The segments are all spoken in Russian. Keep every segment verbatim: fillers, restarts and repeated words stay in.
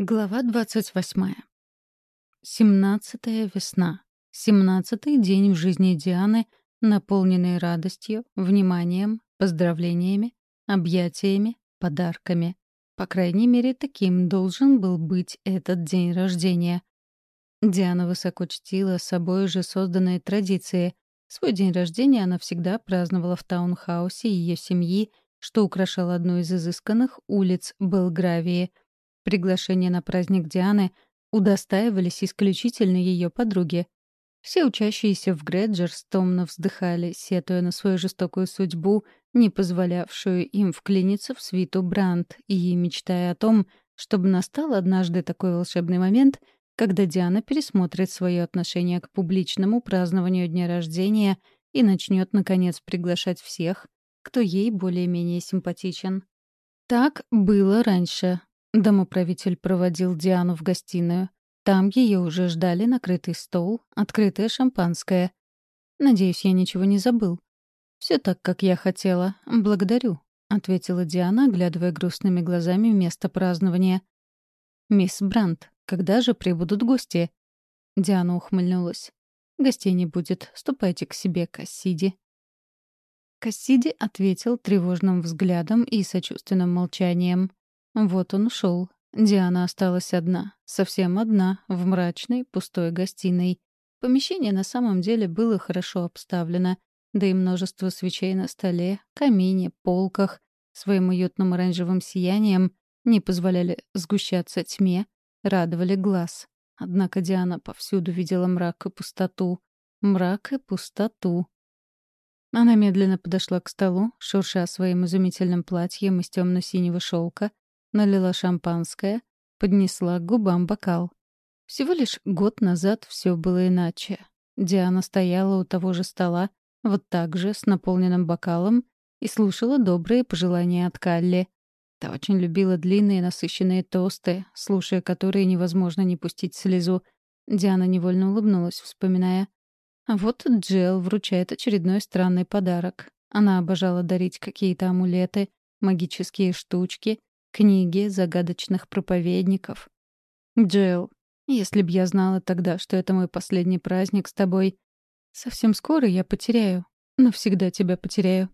Глава двадцать восьмая. Семнадцатая весна. Семнадцатый день в жизни Дианы, наполненный радостью, вниманием, поздравлениями, объятиями, подарками. По крайней мере, таким должен был быть этот день рождения. Диана высоко чтила собой уже созданные традиции. Свой день рождения она всегда праздновала в таунхаусе ее семьи, что украшало одну из изысканных улиц Белгравии — приглашения на праздник Дианы удостаивались исключительно ее подруги. Все учащиеся в Грэджерс томно вздыхали, сетуя на свою жестокую судьбу, не позволявшую им вклиниться в свиту Брандт, и мечтая о том, чтобы настал однажды такой волшебный момент, когда Диана пересмотрит свое отношение к публичному празднованию дня рождения и начнет, наконец, приглашать всех, кто ей более-менее симпатичен. Так было раньше. Домоправитель проводил Диану в гостиную. Там ее уже ждали накрытый стол, открытое шампанское. «Надеюсь, я ничего не забыл». «Все так, как я хотела. Благодарю», — ответила Диана, оглядывая грустными глазами место празднования. «Мисс Брандт, когда же прибудут гости?» Диана ухмыльнулась. «Гостей не будет. Ступайте к себе, Кассиди». Кассиди ответил тревожным взглядом и сочувственным молчанием. Вот он ушел. Диана осталась одна, совсем одна, в мрачной, пустой гостиной. Помещение на самом деле было хорошо обставлено, да и множество свечей на столе, камине, полках своим уютным оранжевым сиянием не позволяли сгущаться тьме, радовали глаз. Однако Диана повсюду видела мрак и пустоту. Мрак и пустоту. Она медленно подошла к столу, шурша своим изумительным платьем из темно-синего шелка, налила шампанское, поднесла к губам бокал. Всего лишь год назад все было иначе. Диана стояла у того же стола, вот так же, с наполненным бокалом, и слушала добрые пожелания от Калли. Та очень любила длинные насыщенные тосты, слушая которые невозможно не пустить слезу. Диана невольно улыбнулась, вспоминая. А вот Джел вручает очередной странный подарок. Она обожала дарить какие-то амулеты, магические штучки, книги загадочных проповедников. «Джилл, если б я знала тогда, что это мой последний праздник с тобой, совсем скоро я потеряю, навсегда тебя потеряю»,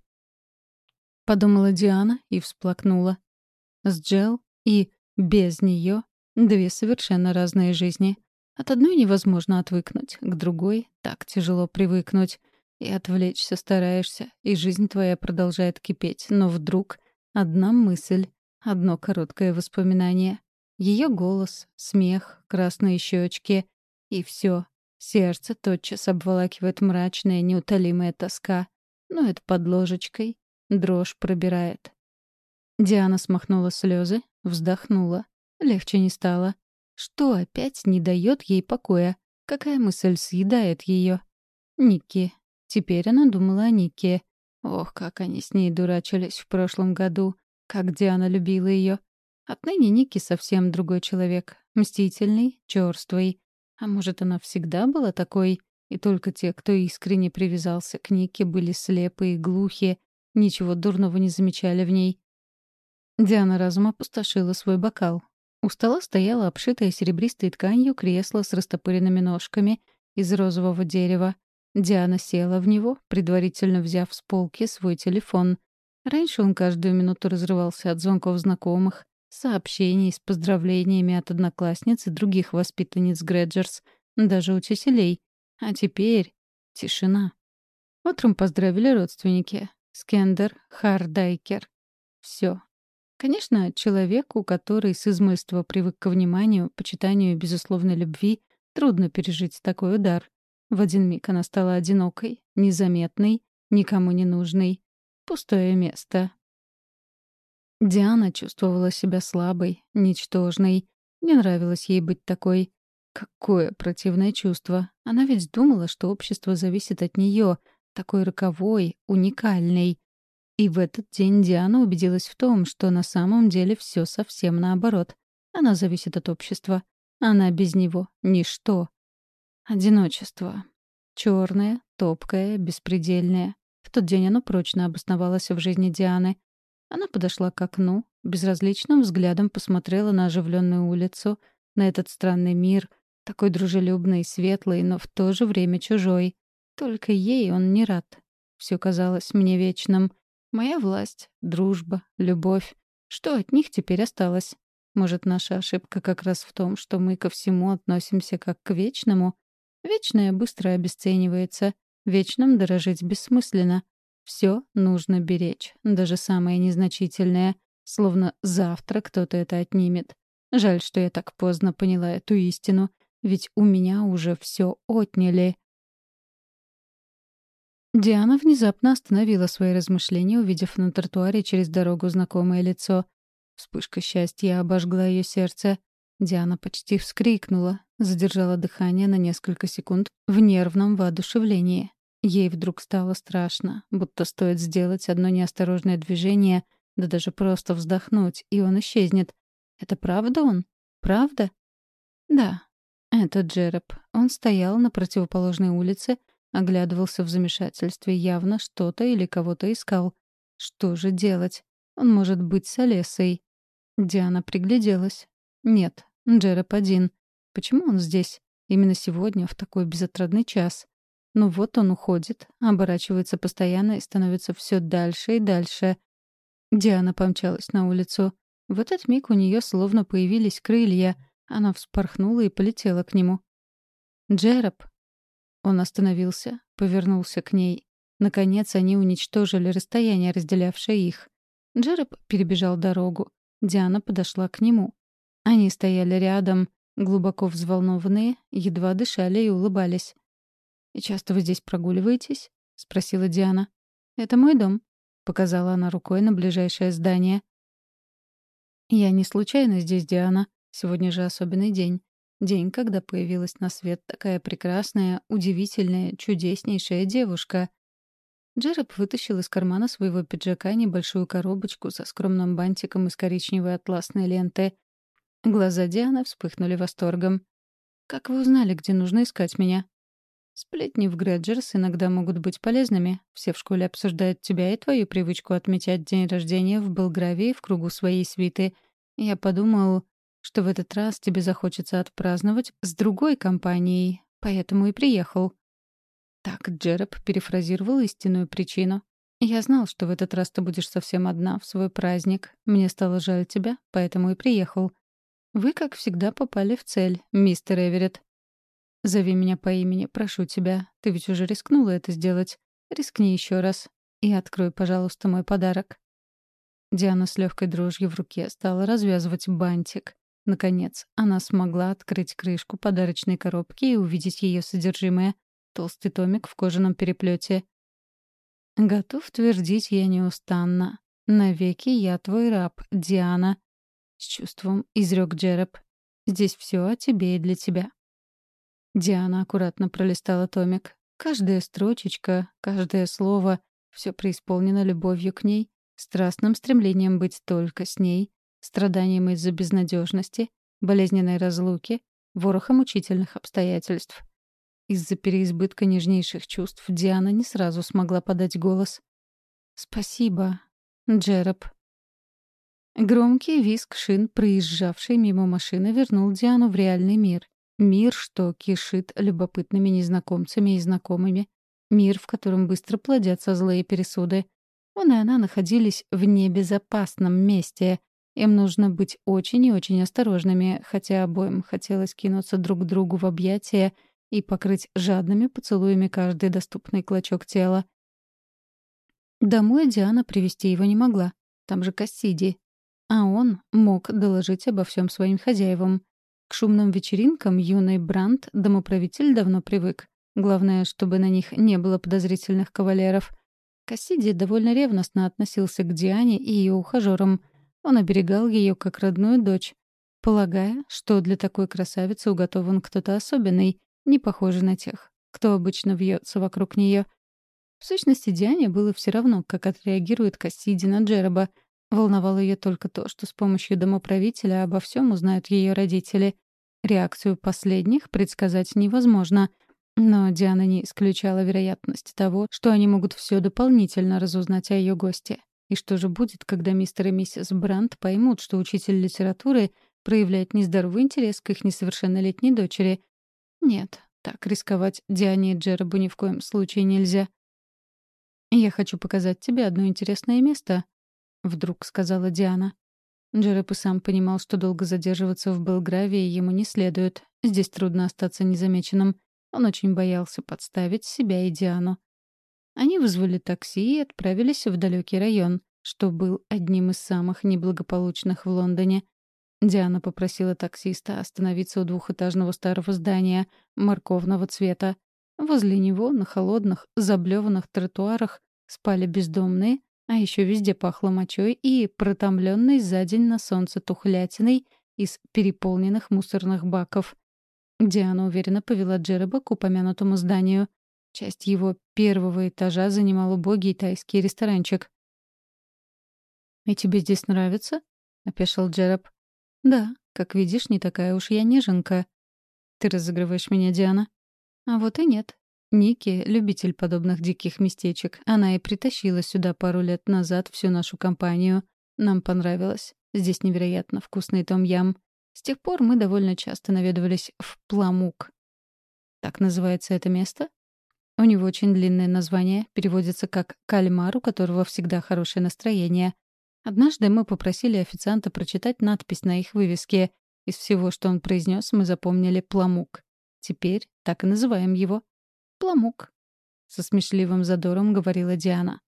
— подумала Диана и всплакнула. С Джилл и без нее две совершенно разные жизни. От одной невозможно отвыкнуть, к другой так тяжело привыкнуть. И отвлечься стараешься, и жизнь твоя продолжает кипеть, но вдруг одна мысль, одно короткое воспоминание. Ее голос, смех, красные щечки. И все. Сердце тотчас обволакивает мрачная, неутолимая тоска. Но это под ложечкой. Дрожь пробирает. Диана смахнула слезы, вздохнула. Легче не стало. Что опять не дает ей покоя? Какая мысль съедает ее? Никки. Теперь она думала о Никке. Ох, как они с ней дурачились в прошлом году. Как Диана любила ее. Отныне Никки совсем другой человек. Мстительный, черствый. А может, она всегда была такой? И только те, кто искренне привязался к Никке, были слепы и глухи, ничего дурного не замечали в ней. Диана разум опустошила свой бокал. У стола стояло обшитое серебристой тканью кресло с растопыренными ножками из розового дерева. Диана села в него, предварительно взяв с полки свой телефон. Раньше он каждую минуту разрывался от звонков знакомых, сообщений с поздравлениями от одноклассниц и других воспитанниц Грэджерс, даже учителей. А теперь тишина. Утром поздравили родственники. Скендер, Хардайкер. Все. Конечно, человеку, который с измольства привык к вниманию, почитанию и безусловной любви, трудно пережить такой удар. В один миг она стала одинокой, незаметной, никому не нужной. Пустое место. Диана чувствовала себя слабой, ничтожной. Не нравилось ей быть такой. Какое противное чувство. Она ведь думала, что общество зависит от нее, такой роковой, уникальной. И в этот день Диана убедилась в том, что на самом деле все совсем наоборот. Она зависит от общества. Она без него — ничто. Одиночество. Черное, топкое, беспредельное. В тот день оно прочно обосновалось в жизни Дианы. Она подошла к окну, безразличным взглядом посмотрела на оживленную улицу, на этот странный мир, такой дружелюбный и светлый, но в то же время чужой. Только ей он не рад. Все казалось мне вечным. Моя власть, дружба, любовь. Что от них теперь осталось? Может, наша ошибка как раз в том, что мы ко всему относимся как к вечному? Вечное быстро обесценивается. Вечным дорожить бессмысленно. Все нужно беречь, даже самое незначительное. Словно завтра кто-то это отнимет. Жаль, что я так поздно поняла эту истину. Ведь у меня уже все отняли. Диана внезапно остановила свои размышления, увидев на тротуаре через дорогу знакомое лицо. Вспышка счастья обожгла ее сердце. Диана почти вскрикнула, задержала дыхание на несколько секунд в нервном воодушевлении. Ей вдруг стало страшно, будто стоит сделать одно неосторожное движение, да даже просто вздохнуть, и он исчезнет. Это правда он? Правда? Да, это Джероб. Он стоял на противоположной улице, оглядывался в замешательстве, явно что-то или кого-то искал. Что же делать? Он может быть с Олесой. Диана пригляделась. Нет, Джероб один. Почему он здесь? Именно сегодня, в такой безотрадный час. Ну вот он уходит, оборачивается постоянно и становится все дальше и дальше. Диана помчалась на улицу. В этот миг у нее словно появились крылья. Она вспорхнула и полетела к нему. «Джероб!» Он остановился, повернулся к ней. Наконец они уничтожили расстояние, разделявшее их. Джероб перебежал дорогу. Диана подошла к нему. Они стояли рядом, глубоко взволнованные, едва дышали и улыбались. «И часто вы здесь прогуливаетесь?» — спросила Диана. «Это мой дом», — показала она рукой на ближайшее здание. «Я не случайно здесь, Диана. Сегодня же особенный день. День, когда появилась на свет такая прекрасная, удивительная, чудеснейшая девушка». Джероб вытащил из кармана своего пиджака небольшую коробочку со скромным бантиком из коричневой атласной ленты. Глаза Дианы вспыхнули восторгом. «Как вы узнали, где нужно искать меня?» «Сплетни в Грэджерс иногда могут быть полезными. Все в школе обсуждают тебя и твою привычку отмечать день рождения в Белгравии в кругу своей свиты. Я подумал, что в этот раз тебе захочется отпраздновать с другой компанией, поэтому и приехал». Так Джероб перефразировал истинную причину. «Я знал, что в этот раз ты будешь совсем одна в свой праздник. Мне стало жаль тебя, поэтому и приехал. Вы, как всегда, попали в цель, мистер Эверетт. Зови меня по имени, прошу тебя. Ты ведь уже рискнула это сделать. Рискни еще раз. И открой, пожалуйста, мой подарок». Диана с легкой дрожью в руке стала развязывать бантик. Наконец, она смогла открыть крышку подарочной коробки и увидеть ее содержимое. Толстый томик в кожаном переплете. «Готов твердить я неустанно. Навеки я твой раб, Диана», — с чувством изрек Джероб. «Здесь все о тебе и для тебя». Диана аккуратно пролистала томик. Каждая строчечка, каждое слово — все преисполнено любовью к ней, страстным стремлением быть только с ней, страданием из-за безнадежности, болезненной разлуки, ворохом мучительных обстоятельств. Из-за переизбытка нежнейших чувств Диана не сразу смогла подать голос. «Спасибо, Джероб». Громкий визг шин, проезжавший мимо машины, вернул Диану в реальный мир. Мир, что кишит любопытными незнакомцами и знакомыми. Мир, в котором быстро плодятся злые пересуды. Он и она находились в небезопасном месте. Им нужно быть очень и очень осторожными, хотя обоим хотелось кинуться друг к другу в объятия и покрыть жадными поцелуями каждый доступный клочок тела. Домой Диана привести его не могла. Там же Кассиди. А он мог доложить обо всем своим хозяевам. К шумным вечеринкам юный Брандт, домоправитель, давно привык. Главное, чтобы на них не было подозрительных кавалеров. Кассиди довольно ревностно относился к Диане и ее ухажерам. Он оберегал ее как родную дочь, полагая, что для такой красавицы уготован кто-то особенный, не похожий на тех, кто обычно вьется вокруг нее. В сущности, Диане было все равно, как отреагирует Кассиди на Джероба. Волновало ее только то, что с помощью домоправителя обо всем узнают ее родители. Реакцию последних предсказать невозможно, но Диана не исключала вероятность того, что они могут все дополнительно разузнать о ее госте. И что же будет, когда мистер и миссис Брандт поймут, что учитель литературы проявляет нездоровый интерес к их несовершеннолетней дочери? Нет, так рисковать Диане и Джеребу ни в коем случае нельзя. «Я хочу показать тебе одно интересное место», — вдруг сказала Диана. Джереб и сам понимал, что долго задерживаться в Белгравии ему не следует. Здесь трудно остаться незамеченным. Он очень боялся подставить себя и Диану. Они вызвали такси и отправились в далекий район, что был одним из самых неблагополучных в Лондоне. Диана попросила таксиста остановиться у двухэтажного старого здания морковного цвета. Возле него на холодных, заблеванных тротуарах спали бездомные, а еще везде пахло мочой и протомленной за день на солнце тухлятиной из переполненных мусорных баков. Диана уверенно повела Джереба к упомянутому зданию. Часть его первого этажа занимал убогий тайский ресторанчик. «И тебе здесь нравится?» — опешил Джереб. «Да, как видишь, не такая уж я неженка». «Ты разыгрываешь меня, Диана?» «А вот и нет. Ники — любитель подобных диких местечек. Она и притащила сюда пару лет назад всю нашу компанию. Нам понравилось. Здесь невероятно вкусный том-ям. С тех пор мы довольно часто наведывались в Пламук». «Так называется это место?» У него очень длинное название, переводится как «кальмар, у которого всегда хорошее настроение». Однажды мы попросили официанта прочитать надпись на их вывеске. Из всего, что он произнес, мы запомнили «Пламук». Теперь так и называем его. «Пламук», — со смешливым задором говорила Диана.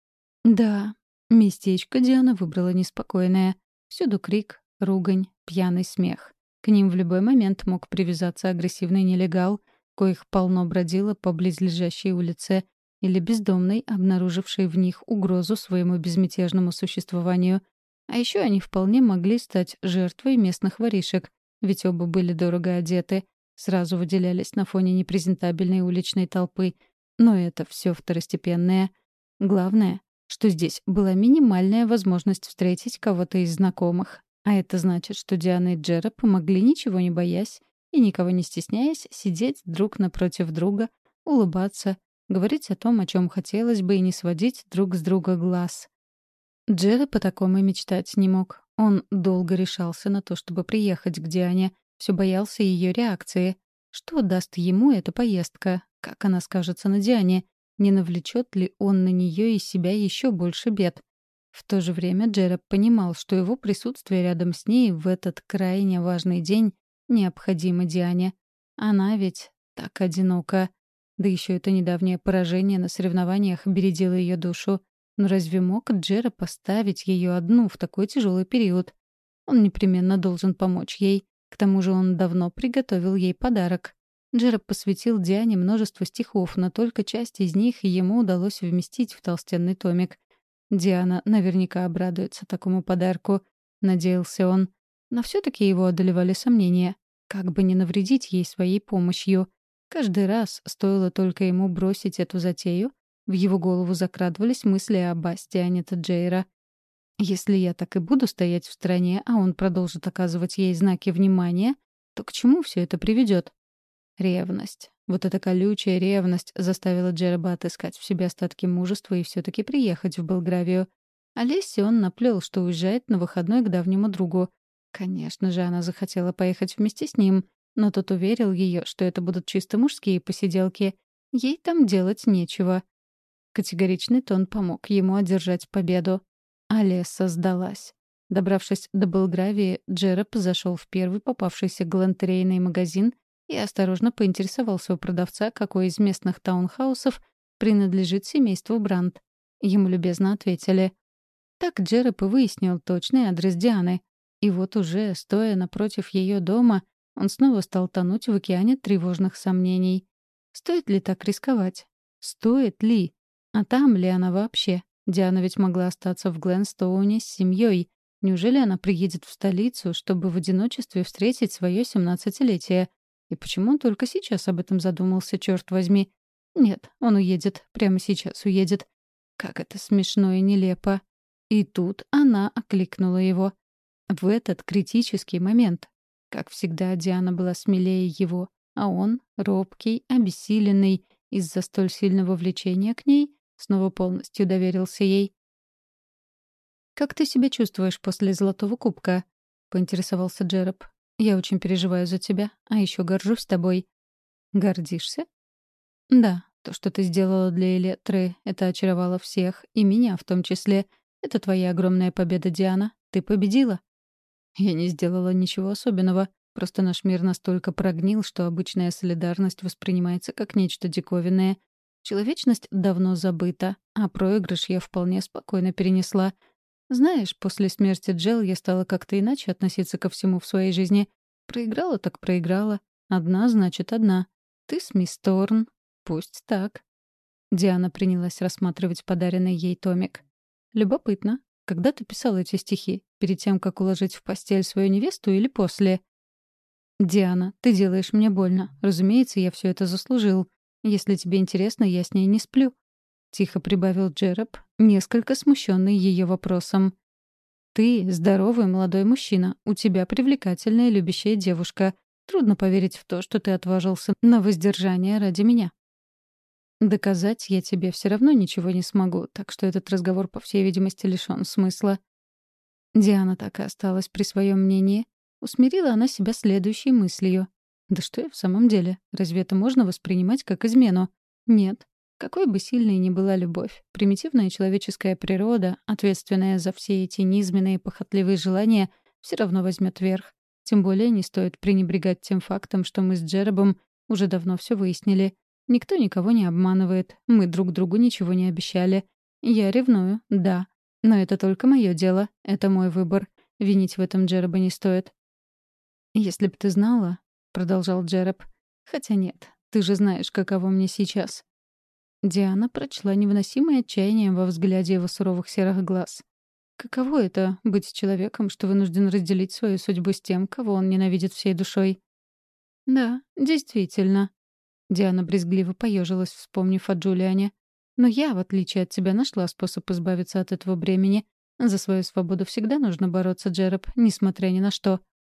Да, местечко Диана выбрала неспокойное. Всюду крик, ругань, пьяный смех. К ним в любой момент мог привязаться агрессивный нелегал, коих полно бродило по близлежащей улице, или бездомный, обнаруживший в них угрозу своему безмятежному существованию. А еще они вполне могли стать жертвой местных воришек, ведь оба были дорого одеты, сразу выделялись на фоне непрезентабельной уличной толпы. Но это все второстепенное. Главное, что здесь была минимальная возможность встретить кого-то из знакомых. А это значит, что Диана и Джереб могли, ничего не боясь и никого не стесняясь, сидеть друг напротив друга, улыбаться, говорить о том, о чем хотелось бы, и не сводить друг с друга глаз. Джереб о таком и мечтать не мог. Он долго решался на то, чтобы приехать к Диане, все боялся ее реакции. Что даст ему эта поездка? Как она скажется на Диане? Не навлечет ли он на нее и себя еще больше бед? В то же время Джереб понимал, что его присутствие рядом с ней в этот крайне важный день необходимо Диане. Она ведь так одинока. Да еще это недавнее поражение на соревнованиях бередило ее душу. Но разве мог Джереб поставить ее одну в такой тяжелый период? Он непременно должен помочь ей. К тому же он давно приготовил ей подарок. Джереб посвятил Диане множество стихов, но только часть из них ему удалось вместить в толстенный томик. Диана наверняка обрадуется такому подарку, надеялся он. Но все-таки его одолевали сомнения. Как бы не навредить ей своей помощью. Каждый раз, стоило только ему бросить эту затею, в его голову закрадывались мысли о Бастиане Джейра. Если я так и буду стоять в стороне, а он продолжит оказывать ей знаки внимания, то к чему все это приведет? Ревность. Вот эта колючая ревность заставила Джереба отыскать в себе остатки мужества и все-таки приехать в Белгравию. Олесе он наплел, что уезжает на выходной к давнему другу. Конечно же, она захотела поехать вместе с ним, но тот уверил ее, что это будут чисто мужские посиделки. Ей там делать нечего. Категоричный тон помог ему одержать победу. Олеса сдалась. Добравшись до Белгравии, Джереб зашел в первый попавшийся галантерейный магазин и осторожно поинтересовался у продавца, какой из местных таунхаусов принадлежит семейству Брандт. Ему любезно ответили. Так Джереб и выяснил точный адрес Дианы. И вот уже, стоя напротив ее дома, он снова стал тонуть в океане тревожных сомнений. Стоит ли так рисковать? Стоит ли? А там ли она вообще? Диана ведь могла остаться в Гленстоуне с семьей. Неужели она приедет в столицу, чтобы в одиночестве встретить свое семнадцатилетие? И почему он только сейчас об этом задумался, черт возьми? Нет, он уедет. Прямо сейчас уедет. Как это смешно и нелепо. И тут она окликнула его. В этот критический момент. Как всегда, Диана была смелее его, а он, робкий, обессиленный из-за столь сильного влечения к ней, снова полностью доверился ей. «Как ты себя чувствуешь после Золотого кубка?» — поинтересовался Джероб. «Я очень переживаю за тебя, а еще горжусь тобой». «Гордишься?» «Да, то, что ты сделала для Электры, это очаровало всех, и меня в том числе. Это твоя огромная победа, Диана. Ты победила». «Я не сделала ничего особенного. Просто наш мир настолько прогнил, что обычная солидарность воспринимается как нечто диковинное. Человечность давно забыта, а проигрыш я вполне спокойно перенесла. Знаешь, после смерти Джел я стала как-то иначе относиться ко всему в своей жизни. Проиграла так проиграла. Одна значит одна. Ты с мисс Торн. Пусть так». Диана принялась рассматривать подаренный ей томик. «Любопытно. Когда ты писала эти стихи? Перед тем, как уложить в постель свою невесту или после?» «Диана, ты делаешь мне больно. Разумеется, я все это заслужил. Если тебе интересно, я с ней не сплю», — тихо прибавил Джероб, несколько смущенный ее вопросом. «Ты здоровый молодой мужчина, у тебя привлекательная любящая девушка. Трудно поверить в то, что ты отважился на воздержание ради меня». «Доказать я тебе все равно ничего не смогу, так что этот разговор, по всей видимости, лишён смысла». Диана так и осталась при своем мнении. Усмирила она себя следующей мыслью. «Да что я в самом деле? Разве это можно воспринимать как измену? Нет. Какой бы сильной ни была любовь, примитивная человеческая природа, ответственная за все эти низменные похотливые желания, все равно возьмет верх. Тем более не стоит пренебрегать тем фактом, что мы с Джеробом уже давно все выяснили. Никто никого не обманывает, мы друг другу ничего не обещали. Я ревную, да. Но это только мое дело, это мой выбор. Винить в этом Джероба не стоит». «Если б ты знала», — продолжал Джероб. «Хотя нет, ты же знаешь, каково мне сейчас». Диана прочла невыносимое отчаяние во взгляде его суровых серых глаз. Каково это — быть человеком, что вынужден разделить свою судьбу с тем, кого он ненавидит всей душой? «Да, действительно». Диана брезгливо поежилась, вспомнив о Джулиане. «Но я, в отличие от тебя, нашла способ избавиться от этого бремени. За свою свободу всегда нужно бороться, Джероб, несмотря ни на что».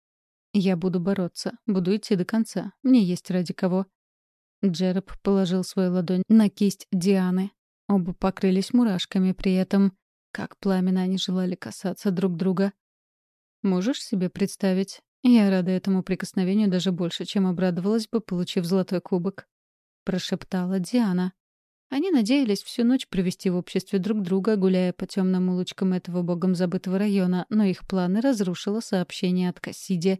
«Я буду бороться, буду идти до конца. Мне есть ради кого». Джероб положил свою ладонь на кисть Дианы. Оба покрылись мурашками при этом. Как пламенно они желали касаться друг друга. «Можешь себе представить? Я рада этому прикосновению даже больше, чем обрадовалась бы, получив золотой кубок», — прошептала Диана. Они надеялись всю ночь провести в обществе друг друга, гуляя по темным улочкам этого богом забытого района, но их планы разрушило сообщение от Кассиди.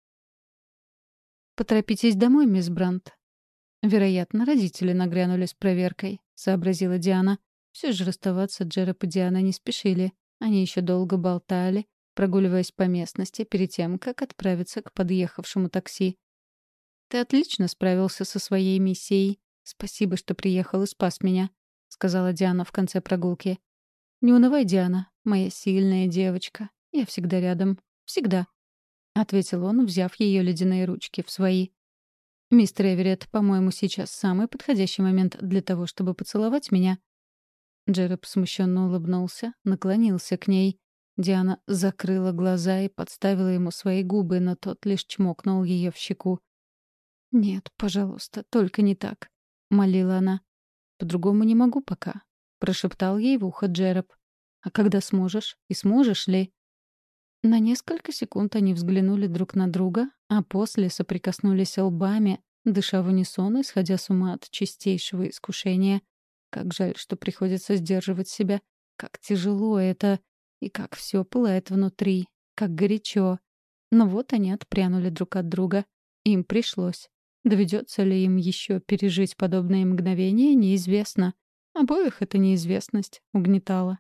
«Поторопитесь домой, мисс Брандт». «Вероятно, родители нагрянули с проверкой», — сообразила Диана. Все же расставаться Джероб и Диана не спешили. Они еще долго болтали, прогуливаясь по местности перед тем, как отправиться к подъехавшему такси. «Ты отлично справился со своей миссией. Спасибо, что приехал и спас меня», — сказала Диана в конце прогулки. «Не унывай, Диана, моя сильная девочка. Я всегда рядом. Всегда», — ответил он, взяв ее ледяные ручки в свои. «Мистер Эверетт, по-моему, сейчас самый подходящий момент для того, чтобы поцеловать меня». Джероб смущенно улыбнулся, наклонился к ней. Диана закрыла глаза и подставила ему свои губы, но тот лишь чмокнул ее в щеку. «Нет, пожалуйста, только не так», — молила она. «По-другому не могу пока», — прошептал ей в ухо Джероб. «А когда сможешь? И сможешь ли?» На несколько секунд они взглянули друг на друга, а после соприкоснулись лбами, дыша в унисон и сходя с ума от чистейшего искушения. Как жаль, что приходится сдерживать себя. Как тяжело это. И как все пылает внутри. Как горячо. Но вот они отпрянули друг от друга. Им пришлось. Доведется ли им еще пережить подобные мгновения, неизвестно. Обоих эта неизвестность угнетала.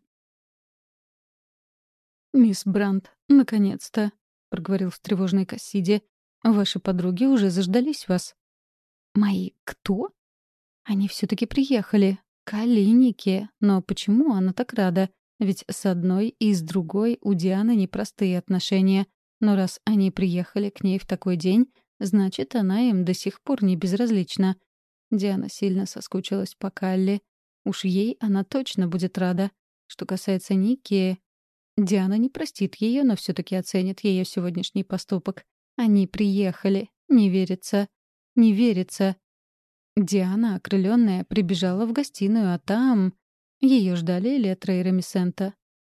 «Мисс Брандт, наконец-то», — проговорил встревоженный Кассиди. «Ваши подруги уже заждались вас». «Мои кто?» «Они все-таки приехали. Калиники. Но почему она так рада? Ведь с одной и с другой у Дианы непростые отношения. Но раз они приехали к ней в такой день, значит, она им до сих пор не безразлична». Диана сильно соскучилась по Калли. Уж ей она точно будет рада. Что касается Ники... Диана не простит ее, но все-таки оценит ее сегодняшний поступок. Они приехали. Не верится. Не верится. Диана, окрыленная, прибежала в гостиную, а там... Ее ждали Элетра и Ремисента.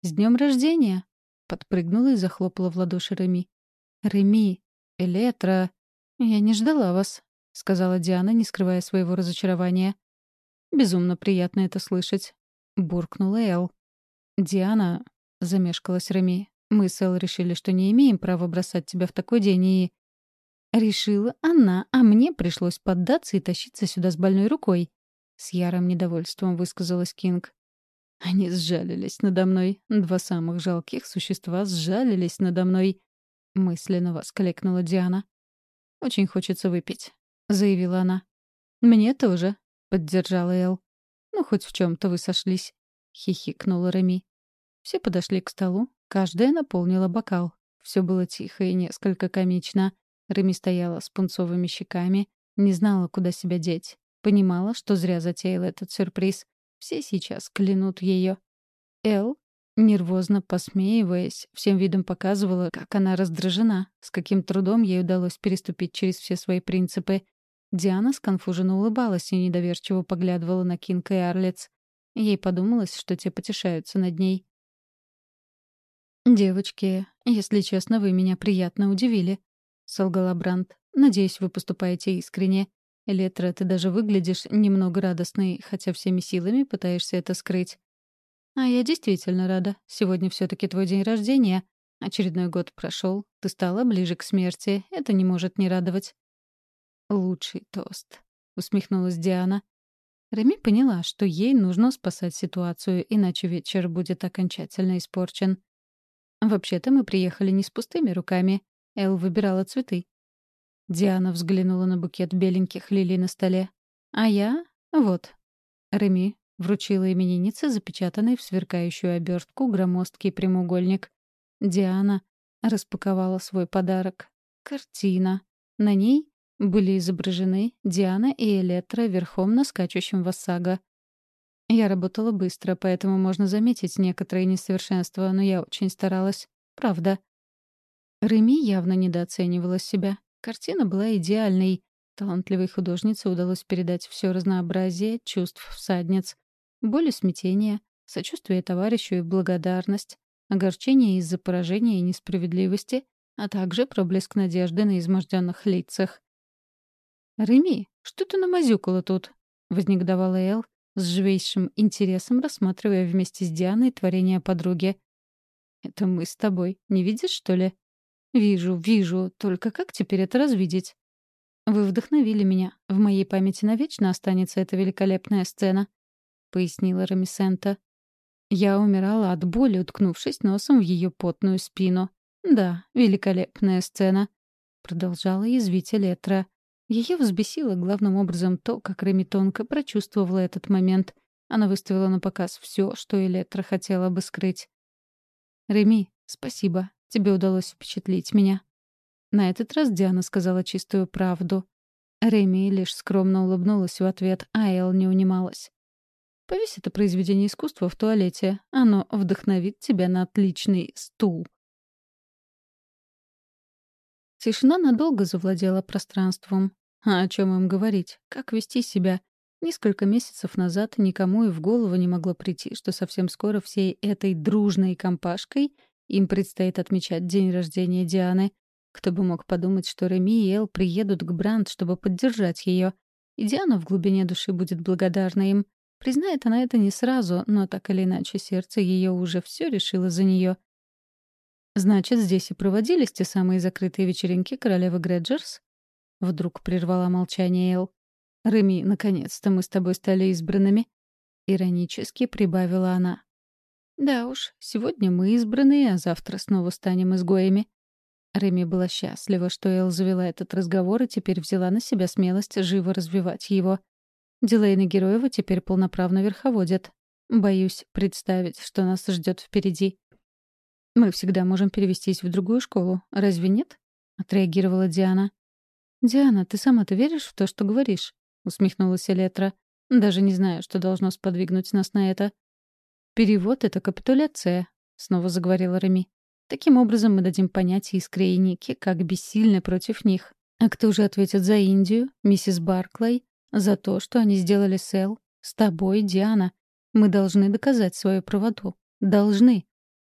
«С днем рождения!» — подпрыгнула и захлопала в ладоши Реми. «Реми! Элетра! Я не ждала вас», — сказала Диана, не скрывая своего разочарования. «Безумно приятно это слышать», — буркнула Эл. «Диана», — замешкалась Реми, — «мы с Эл решили, что не имеем права бросать тебя в такой день и...» «Решила она, а мне пришлось поддаться и тащиться сюда с больной рукой», — с ярым недовольством высказалась Кинг. «Они сжалились надо мной. Два самых жалких существа сжалились надо мной», — мысленно воскликнула Диана. «Очень хочется выпить», — заявила она. «Мне тоже», — поддержала Эл. «Ну, хоть в чем-то вы сошлись», — хихикнула Реми. Все подошли к столу, каждая наполнила бокал. Все было тихо и несколько комично. Реми стояла с пунцовыми щеками, не знала, куда себя деть. Понимала, что зря затеяла этот сюрприз. Все сейчас клянут ее. Эл, нервозно посмеиваясь, всем видом показывала, как она раздражена, с каким трудом ей удалось переступить через все свои принципы. Диана сконфуженно улыбалась и недоверчиво поглядывала на Кинга и Арлетс. Ей подумалось, что те потешаются над ней. «Девочки, если честно, вы меня приятно удивили», — солгала Брандт. «Надеюсь, вы поступаете искренне. Элетра, ты даже выглядишь немного радостной, хотя всеми силами пытаешься это скрыть». «А я действительно рада. Сегодня все-таки твой день рождения. Очередной год прошел. Ты стала ближе к смерти. Это не может не радовать». «Лучший тост», — усмехнулась Диана. Реми поняла, что ей нужно спасать ситуацию, иначе вечер будет окончательно испорчен. «Вообще-то мы приехали не с пустыми руками. Эл выбирала цветы». Диана взглянула на букет беленьких лилий на столе. «А я? Вот». Реми вручила имениннице запечатанный в сверкающую обертку громоздкий прямоугольник. Диана распаковала свой подарок. Картина. На ней были изображены Диана и Элетра верхом на скачущем вассага. Я работала быстро, поэтому можно заметить некоторые несовершенства, но я очень старалась. Правда. Реми явно недооценивала себя. Картина была идеальной. Талантливой художнице удалось передать все разнообразие чувств всадниц. Боль и смятение, сочувствие товарищу и благодарность, огорчение из-за поражения и несправедливости, а также проблеск надежды на изможденных лицах. «Реми, что ты намазюкала тут?» — вознегодовала Эл, с живейшим интересом рассматривая вместе с Дианой творение подруги. «Это мы с тобой. Не видишь, что ли?» «Вижу, вижу. Только как теперь это развидеть?» «Вы вдохновили меня. В моей памяти навечно останется эта великолепная сцена», — пояснила Рамисента. Я умирала от боли, уткнувшись носом в ее потную спину. «Да, великолепная сцена», — продолжала язвить Элетра. Ее взбесило главным образом то, как Реми тонко прочувствовала этот момент. Она выставила на показ все, что Элетра хотела бы скрыть. «Реми, спасибо. Тебе удалось впечатлить меня». На этот раз Диана сказала чистую правду. Реми лишь скромно улыбнулась в ответ, а Эл не унималась. «Повесь это произведение искусства в туалете. Оно вдохновит тебя на отличный стул». Тишина надолго завладела пространством. А о чем им говорить? Как вести себя? Несколько месяцев назад никому и в голову не могло прийти, что совсем скоро всей этой дружной компашкой им предстоит отмечать день рождения Дианы. Кто бы мог подумать, что Реми и Эл приедут к Брандт, чтобы поддержать ее. И Диана в глубине души будет благодарна им. Признает она это не сразу, но так или иначе сердце ее уже все решило за нее. «Значит, здесь и проводились те самые закрытые вечеринки королевы Грэджерс?» Вдруг прервала молчание Эл. «Реми, наконец-то мы с тобой стали избранными», — иронически прибавила она. «Да уж, сегодня мы избранные, а завтра снова станем изгоями». Реми была счастлива, что Эл завела этот разговор и теперь взяла на себя смелость живо развивать его. Дилейн и Героева теперь полноправно верховодят. Боюсь представить, что нас ждет впереди. «Мы всегда можем перевестись в другую школу, разве нет?» — отреагировала Диана. «Диана, ты сама-то веришь в то, что говоришь?» — усмехнулась Элетра. «Даже не знаю, что должно сподвигнуть нас на это». «Перевод — это капитуляция», — снова заговорила Реми. «Таким образом мы дадим понять Искре и Нике, как бессильны против них. А кто же ответит за Индию, миссис Барклай, за то, что они сделали с Эл, с тобой, Диана? Мы должны доказать свою правоту. Должны».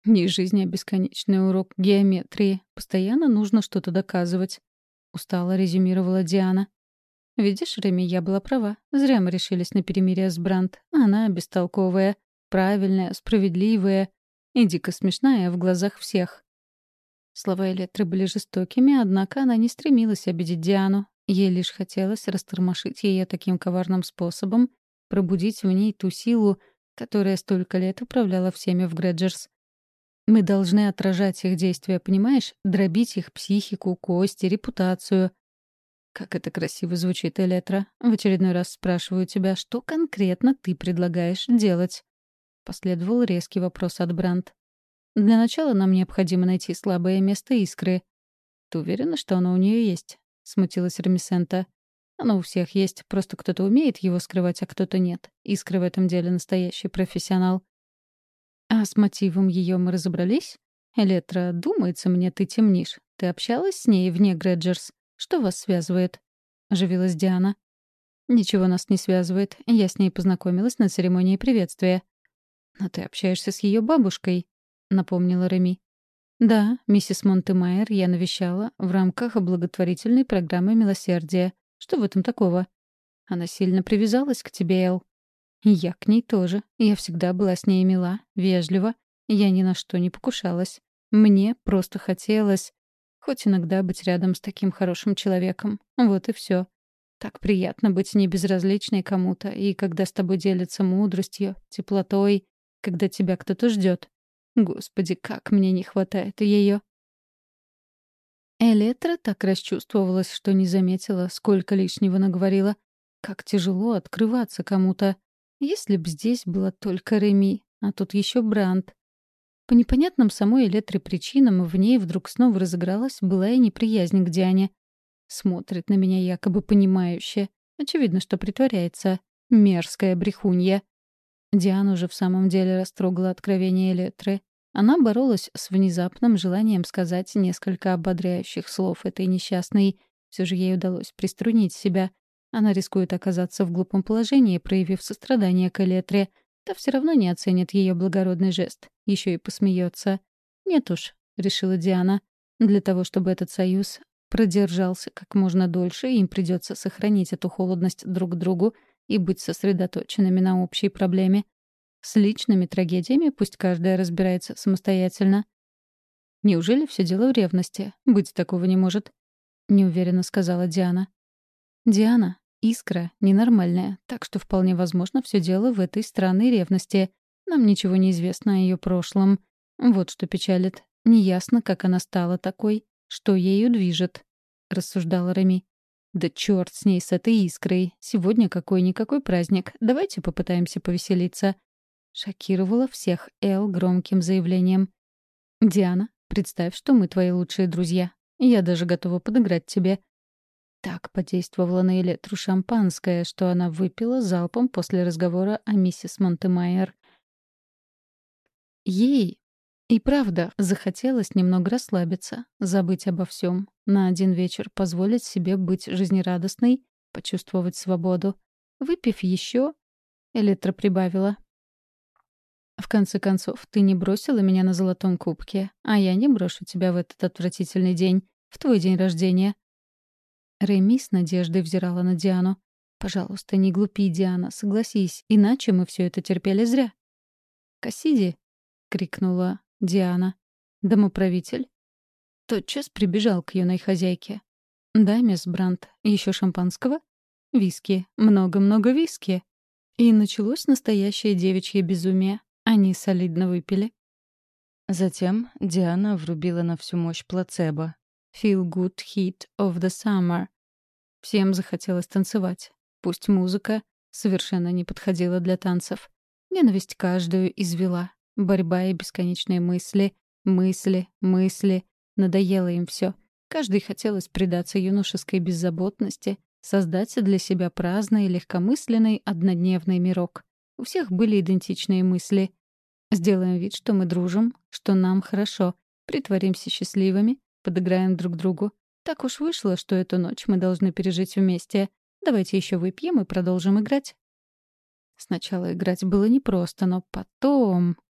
Не жизнь, а бесконечный урок геометрии. Постоянно нужно что-то доказывать. Устало резюмировала Диана. «Видишь, Реми, я была права. Зря мы решились на перемирие с Брандт. Она бестолковая, правильная, справедливая и дико смешная в глазах всех». Слова Элетры были жестокими, однако она не стремилась обидеть Диану. Ей лишь хотелось растормошить ее таким коварным способом, пробудить в ней ту силу, которая столько лет управляла всеми в Грэджерс. Мы должны отражать их действия, понимаешь? Дробить их психику, кости, репутацию. Как это красиво звучит, Элетра. В очередной раз спрашиваю тебя, что конкретно ты предлагаешь делать? Последовал резкий вопрос от Брандт. Для начала нам необходимо найти слабое место Искры. Ты уверена, что оно у нее есть? Смутилась Ремисента. Оно у всех есть, просто кто-то умеет его скрывать, а кто-то нет. Искра в этом деле настоящий профессионал. А с мотивом ее мы разобрались? Элетра, думается мне, ты темнишь. Ты общалась с ней вне Грэджерс? Что вас связывает? Оживилась Диана. Ничего нас не связывает. Я с ней познакомилась на церемонии приветствия. Но ты общаешься с ее бабушкой, напомнила Реми. Да, миссис Монтемайер я навещала в рамках благотворительной программы милосердия. Что в этом такого? Она сильно привязалась к тебе, Эл. И я к ней тоже. Я всегда была с ней мила, вежлива. Я ни на что не покушалась. Мне просто хотелось хоть иногда быть рядом с таким хорошим человеком. Вот и все. Так приятно быть небезразличной кому-то, и когда с тобой делятся мудростью, теплотой, когда тебя кто-то ждет. Господи, как мне не хватает ее. Элетра так расчувствовалась, что не заметила, сколько лишнего наговорила. Как тяжело открываться кому-то. Если б здесь была только Реми, а тут еще Брандт. По непонятным самой Элетре причинам в ней вдруг снова разыгралась былая неприязнь к Диане. Смотрит на меня якобы понимающе. Очевидно, что притворяется. Мерзкая брехунья. Диану же в самом деле растрогало откровение Элетры. Она боролась с внезапным желанием сказать несколько ободряющих слов этой несчастной. Все же ей удалось приструнить себя. Она рискует оказаться в глупом положении, проявив сострадание к Элетре. Та все равно не оценит ее благородный жест. Еще и посмеется. «Нет уж», — решила Диана. «Для того, чтобы этот союз продержался как можно дольше, им придется сохранить эту холодность друг к другу и быть сосредоточенными на общей проблеме. С личными трагедиями пусть каждая разбирается самостоятельно». «Неужели все дело в ревности? Быть такого не может», — неуверенно сказала Диана. «Диана, Искра ненормальная, так что вполне возможно все дело в этой странной ревности. Нам ничего не известно о ее прошлом. Вот что печалит. Неясно, как она стала такой, что ею движет», — рассуждала Реми. «Да черт с ней, с этой Искрой. Сегодня какой-никакой праздник. Давайте попытаемся повеселиться». Шокировала всех Эл громким заявлением. «Диана, представь, что мы твои лучшие друзья. Я даже готова подыграть тебе». Так подействовало на Элетру шампанское, что она выпила залпом после разговора о миссис Монтемайер. Ей и правда захотелось немного расслабиться, забыть обо всем, на один вечер позволить себе быть жизнерадостной, почувствовать свободу. Выпив еще, Элетра прибавила. «В конце концов, ты не бросила меня на золотом кубке, а я не брошу тебя в этот отвратительный день, в твой день рождения». Реми с надеждой взирала на Диану. «Пожалуйста, не глупи, Диана, согласись, иначе мы все это терпели зря». «Кассиди!» — крикнула Диана. «Домоправитель?» Тотчас прибежал к юной хозяйке. «Да, мисс Брандт, еще шампанского?» «Виски, много-много виски». И началось настоящее девичье безумие. Они солидно выпили. Затем Диана врубила на всю мощь плацебо. «Feel good heat of the summer». Всем захотелось танцевать. Пусть музыка совершенно не подходила для танцев. Ненависть каждую извела. Борьба и бесконечные мысли, мысли, мысли. Надоело им все. Каждый хотелось предаться юношеской беззаботности, создать для себя праздный, легкомысленный, однодневный мирок. У всех были идентичные мысли. Сделаем вид, что мы дружим, что нам хорошо, притворимся счастливыми, подыграем друг другу. Так уж вышло, что эту ночь мы должны пережить вместе. Давайте еще выпьем и продолжим играть. Сначала играть было непросто, но потом...